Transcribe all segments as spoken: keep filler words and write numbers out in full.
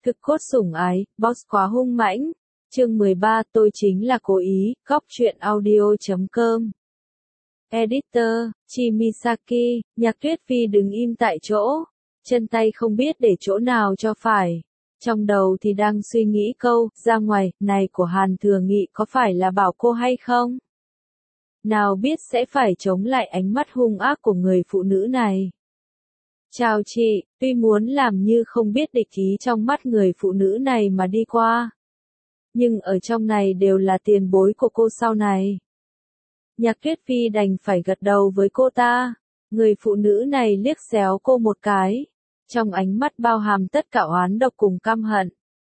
Thực cốt sủng ái, boss quá hung mãnh. Chương mười ba, tôi chính là cố ý, góc truyện audio chấm com. Editor, Chimisaki, Nhạc Tuyết Phi đứng im tại chỗ, chân tay không biết để chỗ nào cho phải. Trong đầu thì đang suy nghĩ câu, ra ngoài, này của Hàn Thừa Nghị có phải là bảo cô hay không? Nào biết sẽ phải chống lại ánh mắt hung ác của người phụ nữ này. Chào chị, tuy muốn làm như không biết địch ý trong mắt người phụ nữ này mà đi qua. Nhưng ở trong này đều là tiền bối của cô sau này. Nhạc Tuyết Phi đành phải gật đầu với cô ta. Người phụ nữ này liếc xéo cô một cái. Trong ánh mắt bao hàm tất cả oán độc cùng căm hận.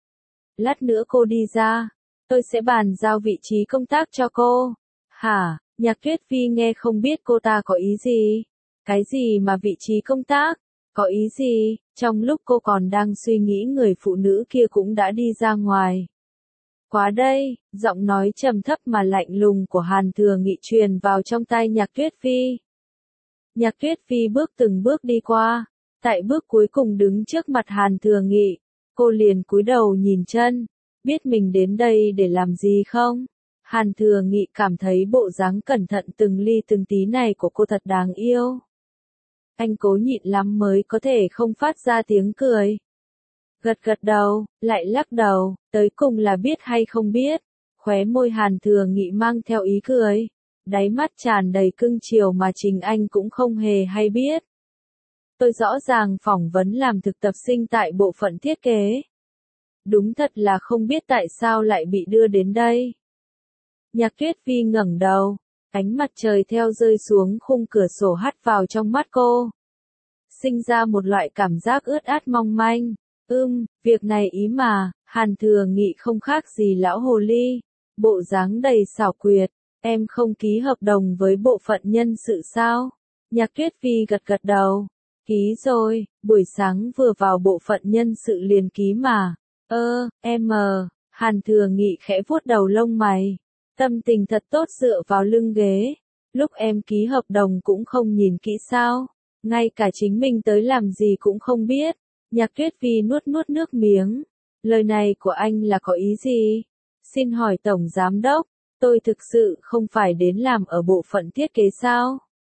Lát nữa cô đi ra. Tôi sẽ bàn giao vị trí công tác cho cô. Hả? Nhạc Tuyết Phi nghe không biết cô ta có ý gì. Cái gì mà vị trí công tác? Có ý gì? Trong lúc cô còn đang suy nghĩ người phụ nữ kia cũng đã đi ra ngoài. Quá đây, giọng nói trầm thấp mà lạnh lùng của Hàn Thừa Nghị truyền vào trong tai Nhạc Tuyết Phi. Nhạc Tuyết Phi bước từng bước đi qua, tại bước cuối cùng đứng trước mặt Hàn Thừa Nghị, cô liền cúi đầu nhìn chân, biết mình đến đây để làm gì không? Hàn Thừa Nghị cảm thấy bộ dáng cẩn thận từng ly từng tí này của cô thật đáng yêu. Anh cố nhịn lắm mới có thể không phát ra tiếng cười. Gật gật đầu, lại lắc đầu, tới cùng là biết hay không biết. Khóe môi Hàn Thừa Nghị mang theo ý cười. Đáy mắt tràn đầy cưng chiều mà Trình Anh cũng không hề hay biết. Tôi rõ ràng phỏng vấn làm thực tập sinh tại bộ phận thiết kế. Đúng thật là không biết tại sao lại bị đưa đến đây. Nhạc Tuyết Phi ngẩng đầu, ánh mặt trời theo rơi xuống khung cửa sổ hắt vào trong mắt cô. Sinh ra một loại cảm giác ướt át mong manh. Ưm, việc này ý mà, Hàn Thừa Nghị không khác gì lão hồ ly, bộ dáng đầy xảo quyệt, em không ký hợp đồng với bộ phận nhân sự sao? Nhạc Tuyết Phi gật gật đầu, ký rồi, buổi sáng vừa vào bộ phận nhân sự liền ký mà, ơ, em mờ, Hàn Thừa Nghị khẽ vuốt đầu lông mày, tâm tình thật tốt dựa vào lưng ghế, lúc em ký hợp đồng cũng không nhìn kỹ sao, ngay cả chính mình tới làm gì cũng không biết. Nhạc Tuyết Phi nuốt nuốt nước miếng. Lời này của anh là có ý gì? Xin hỏi Tổng Giám Đốc, tôi thực sự không phải đến làm ở bộ phận thiết kế sao?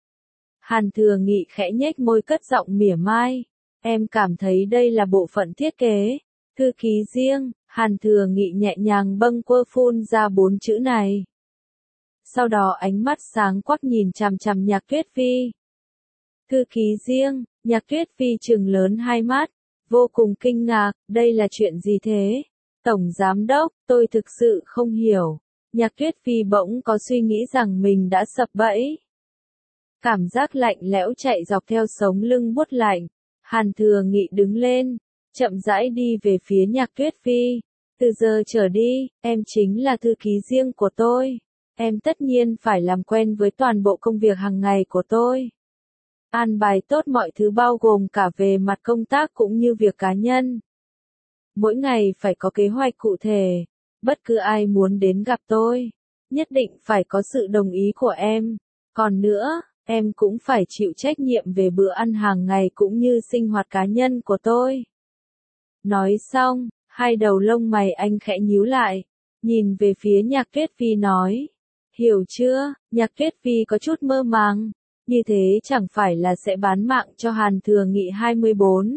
Hàn Thừa Nghị khẽ nhếch môi cất giọng mỉa mai. Em cảm thấy đây là bộ phận thiết kế. Thư ký riêng, Hàn Thừa Nghị nhẹ nhàng bâng quơ phun ra bốn chữ này. Sau đó ánh mắt sáng quắc nhìn chằm chằm Nhạc Tuyết Phi. Thư ký riêng, Nhạc Tuyết Phi trừng lớn hai mắt. Vô cùng kinh ngạc, đây là chuyện gì thế? Tổng Giám Đốc, tôi thực sự không hiểu. Nhạc Tuyết Phi bỗng có suy nghĩ rằng mình đã sập bẫy. Cảm giác lạnh lẽo chạy dọc theo sống lưng buốt lạnh. Hàn Thừa Nghị đứng lên, chậm rãi đi về phía Nhạc Tuyết Phi. Từ giờ trở đi, em chính là thư ký riêng của tôi. Em tất nhiên phải làm quen với toàn bộ công việc hàng ngày của tôi. An bài tốt mọi thứ bao gồm cả về mặt công tác cũng như việc cá nhân. Mỗi ngày phải có kế hoạch cụ thể. Bất cứ ai muốn đến gặp tôi, nhất định phải có sự đồng ý của em. Còn nữa, em cũng phải chịu trách nhiệm về bữa ăn hàng ngày cũng như sinh hoạt cá nhân của tôi. Nói xong, hai đầu lông mày anh khẽ nhíu lại, nhìn về phía Nhạc Tuyết Phi nói. Hiểu chưa? Nhạc Tuyết Phi có chút mơ màng. Như thế chẳng phải là sẽ bán mạng cho Hàn Thừa Nghị hai mươi bốn.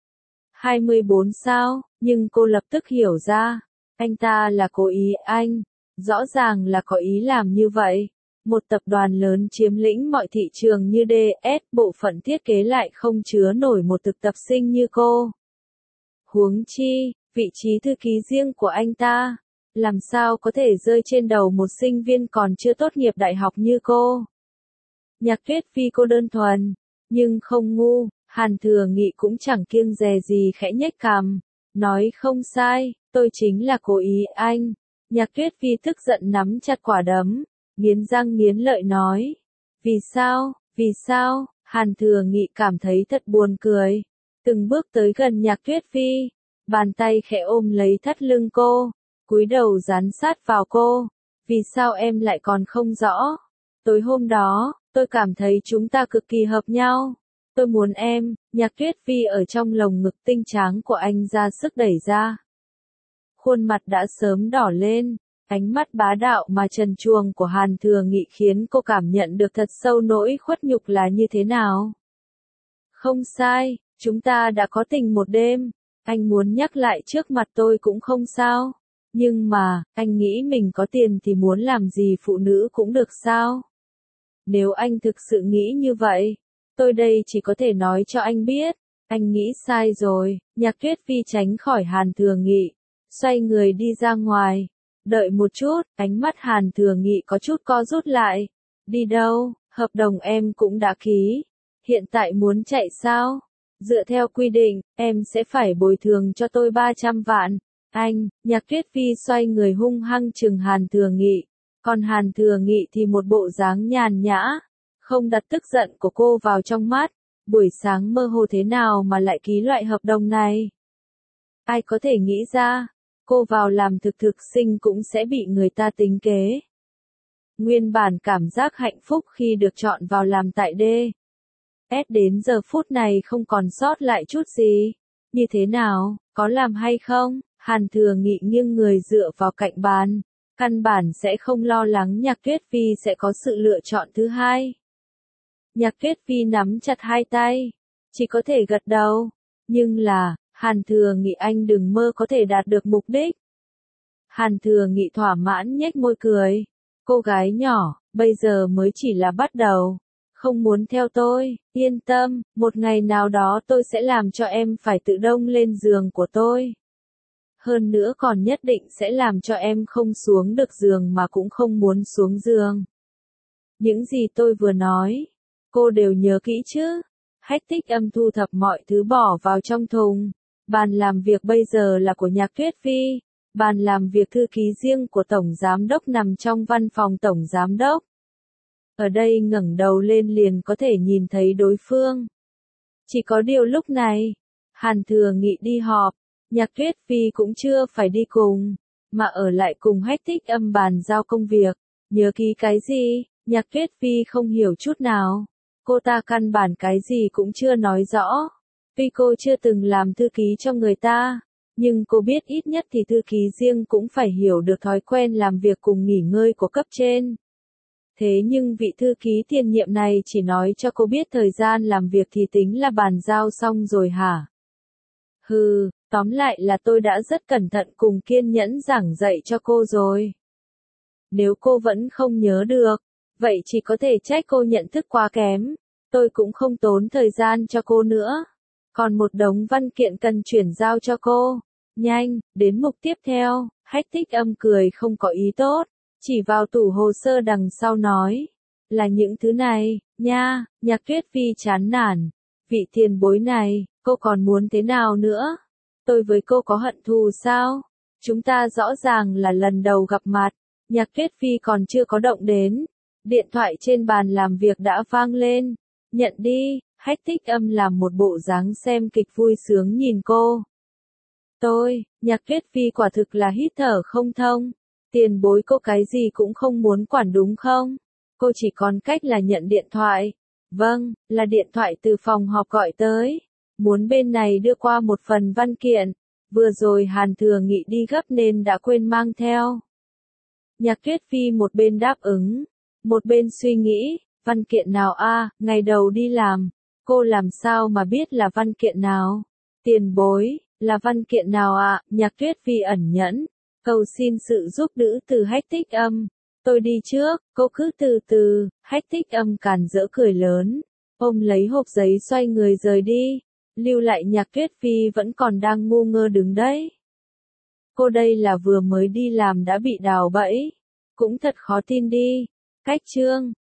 hai mươi bốn sao, nhưng cô lập tức hiểu ra. Anh ta là cố ý anh. Rõ ràng là có ý làm như vậy. Một tập đoàn lớn chiếm lĩnh mọi thị trường như đê ét, bộ phận thiết kế lại không chứa nổi một thực tập sinh như cô. Huống chi, vị trí thư ký riêng của anh ta, làm sao có thể rơi trên đầu một sinh viên còn chưa tốt nghiệp đại học như cô. Nhạc Tuyết Phi cô đơn thuần, nhưng không ngu, Hàn Thừa Nghị cũng chẳng kiêng dè gì khẽ nhếch cằm, nói không sai, tôi chính là cố ý anh. Nhạc Tuyết Phi tức giận nắm chặt quả đấm, nghiến răng nghiến lợi nói. Vì sao, vì sao, Hàn Thừa Nghị cảm thấy thật buồn cười, từng bước tới gần Nhạc Tuyết Phi, bàn tay khẽ ôm lấy thắt lưng cô, cúi đầu dán sát vào cô. Vì sao em lại còn không rõ? Tối hôm đó, tôi cảm thấy chúng ta cực kỳ hợp nhau. Tôi muốn em, Nhạc Tuyết Vi ở trong lồng ngực tinh tráng của anh ra sức đẩy ra. Khuôn mặt đã sớm đỏ lên, ánh mắt bá đạo mà trần truồng của Hàn Thừa Nghị khiến cô cảm nhận được thật sâu nỗi khuất nhục là như thế nào. Không sai, chúng ta đã có tình một đêm, anh muốn nhắc lại trước mặt tôi cũng không sao. Nhưng mà, anh nghĩ mình có tiền thì muốn làm gì phụ nữ cũng được sao? Nếu anh thực sự nghĩ như vậy, tôi đây chỉ có thể nói cho anh biết, anh nghĩ sai rồi. Nhạc Tuyết Vi tránh khỏi Hàn Thừa Nghị, xoay người đi ra ngoài. Đợi một chút, ánh mắt Hàn Thừa Nghị có chút co rút lại. Đi đâu, hợp đồng em cũng đã ký. Hiện tại muốn chạy sao? Dựa theo quy định, em sẽ phải bồi thường cho tôi ba trăm vạn. Anh, Nhạc Tuyết Vi xoay người hung hăng trừng Hàn Thừa Nghị. Còn Hàn Thừa Nghị thì một bộ dáng nhàn nhã, không đặt tức giận của cô vào trong mắt. Buổi sáng mơ hồ thế nào mà lại ký loại hợp đồng này? Ai có thể nghĩ ra, cô vào làm thực thực sinh cũng sẽ bị người ta tính kế. Nguyên bản cảm giác hạnh phúc khi được chọn vào làm tại D. S đến giờ phút này không còn sót lại chút gì. Như thế nào, có làm hay không? Hàn Thừa Nghị nghiêng người dựa vào cạnh bàn. Căn bản sẽ không lo lắng Nhạc Tuyết Vi sẽ có sự lựa chọn thứ hai. Nhạc Tuyết Vi nắm chặt hai tay, chỉ có thể gật đầu. Nhưng là, Hàn Thừa Nghị anh đừng mơ có thể đạt được mục đích. Hàn Thừa Nghị thỏa mãn nhếch môi cười. Cô gái nhỏ, bây giờ mới chỉ là bắt đầu. Không muốn theo tôi, yên tâm, một ngày nào đó tôi sẽ làm cho em phải tự đông lên giường của tôi. Hơn nữa còn nhất định sẽ làm cho em không xuống được giường mà cũng không muốn xuống giường. Những gì tôi vừa nói, cô đều nhớ kỹ chứ? Hách Tích Âm thu thập mọi thứ bỏ vào trong thùng. Bàn làm việc bây giờ là của Nhạc Tuyết Vi. Bàn làm việc thư ký riêng của Tổng Giám đốc nằm trong văn phòng Tổng Giám đốc. Ở đây ngẩng đầu lên liền có thể nhìn thấy đối phương. Chỉ có điều lúc này, Hàn Thừa Nghị đi họp, Nhạc Tuyết Vi cũng chưa phải đi cùng, mà ở lại cùng Hách Tích Âm bàn giao công việc. Nhớ ký cái gì? Nhạc Tuyết Vi không hiểu chút nào. Cô ta căn bản cái gì cũng chưa nói rõ. Tuy cô chưa từng làm thư ký cho người ta, nhưng cô biết ít nhất thì thư ký riêng cũng phải hiểu được thói quen làm việc cùng nghỉ ngơi của cấp trên. Thế nhưng vị thư ký tiền nhiệm này chỉ nói cho cô biết thời gian làm việc thì tính là bàn giao xong rồi hả? Hừ, tóm lại là tôi đã rất cẩn thận cùng kiên nhẫn giảng dạy cho cô rồi. Nếu cô vẫn không nhớ được, vậy chỉ có thể trách cô nhận thức quá kém. Tôi cũng không tốn thời gian cho cô nữa. Còn một đống văn kiện cần chuyển giao cho cô. Nhanh, đến mục tiếp theo. Hách Tích Âm cười không có ý tốt, chỉ vào tủ hồ sơ đằng sau nói. Là những thứ này, nha. Nhạc Tuyết Vi chán nản. Vị tiền bối này, cô còn muốn thế nào nữa? Tôi với cô có hận thù sao? Chúng ta rõ ràng là lần đầu gặp mặt. Nhạc Tuyết Vi còn chưa có động đến. Điện thoại trên bàn làm việc đã vang lên. Nhận đi. Hách Tích Âm làm một bộ dáng xem kịch vui sướng nhìn cô. Tôi, Nhạc Tuyết Vi quả thực là hít thở không thông. Tiền bối cô cái gì cũng không muốn quản đúng không? Cô chỉ còn cách là nhận điện thoại. Vâng, là điện thoại từ phòng họp gọi tới. Muốn bên này đưa qua một phần văn kiện. Vừa rồi Hàn Thừa Nghị đi gấp nên đã quên mang theo. Nhạc Tuyết Vi một bên đáp ứng, một bên suy nghĩ, văn kiện nào a? Ngày đầu đi làm, cô làm sao mà biết là văn kiện nào? Tiền bối, là văn kiện nào ạ? À? Nhạc Tuyết Vi ẩn nhẫn, cầu xin sự giúp đỡ từ Hách Tích Âm. Tôi đi trước, cô cứ từ từ. Hách Tích Âm càn rỡ cười lớn, ôm lấy hộp giấy xoay người rời đi, lưu lại Nhạc Tuyết Vi vẫn còn đang ngu ngơ đứng đấy. Cô đây là vừa mới đi làm đã bị đào bẫy, cũng thật khó tin đi. Cách chương